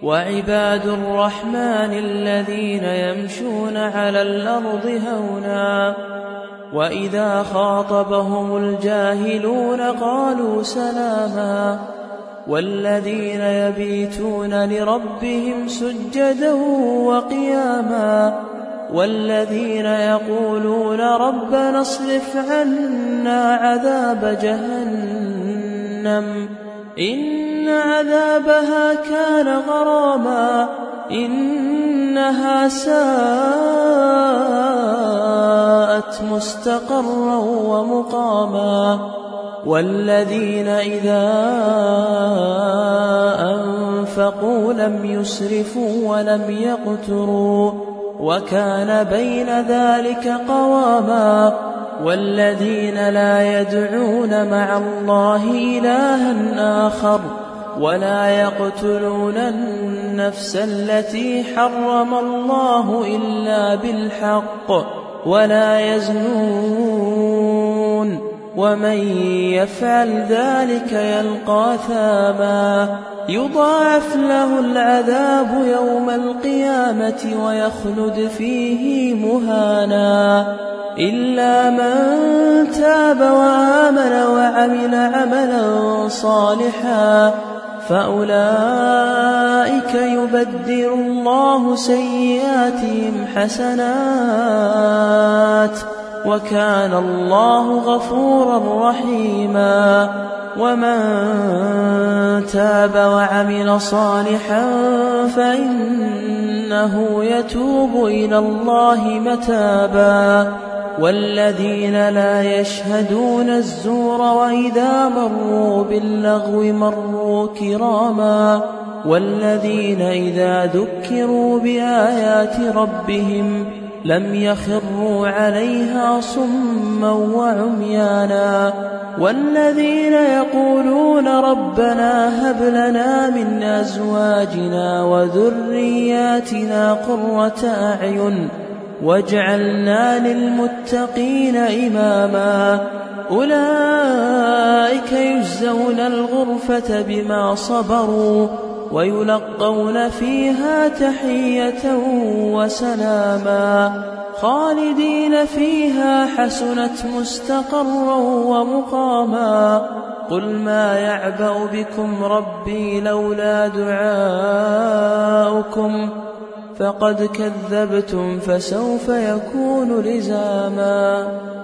وعباد الرحمن الذين يمشون على الأرض هونا وإذا خاطبهم الجاهلون قالوا سلاما والذين يبيتون لربهم سجدا وقياما والذين يقولون ربنا اصرف عنا عذاب جهنم إن عذابها كان غراما إنها ساءت مستقرا ومقاما والذين إذا أنفقوا لم يسرفوا ولم يقتروا وكان بين ذلك قواما والذين لا يدعون مع الله إلها آخر ولا يقتلون النفس التي حرم الله إلا بالحق ولا يزنون ومن يفعل ذلك يلقى ثاما يضاعف له العذاب يوم القيامة ويخلد فيه مهانا إلا من تاب وآمن وعمل عملا صالحا فأولئك يبدل الله سيئاتهم حسنات وكان الله غفورا رحيما ومن تاب وعمل صالحا فإنه يتوب إلى الله متابا والذين لا يشهدون الزور وإذا مروا باللغو مروا كراما والذين إذا ذكروا بآيات ربهم لم يخروا عليها صما وعميانا والذين يقولون ربنا هب لنا من أزواجنا وذرياتنا قرة أعين واجعلنا للمتقين إماما أولئك يجزون الغرفة بما صبروا ويلقون فيها تحية وسلاما خالدين فيها حسنت مستقرا ومقاما قل ما يعبأ بكم ربي لولا دعاؤكم فقد كذبتم فسوف يكون لزاما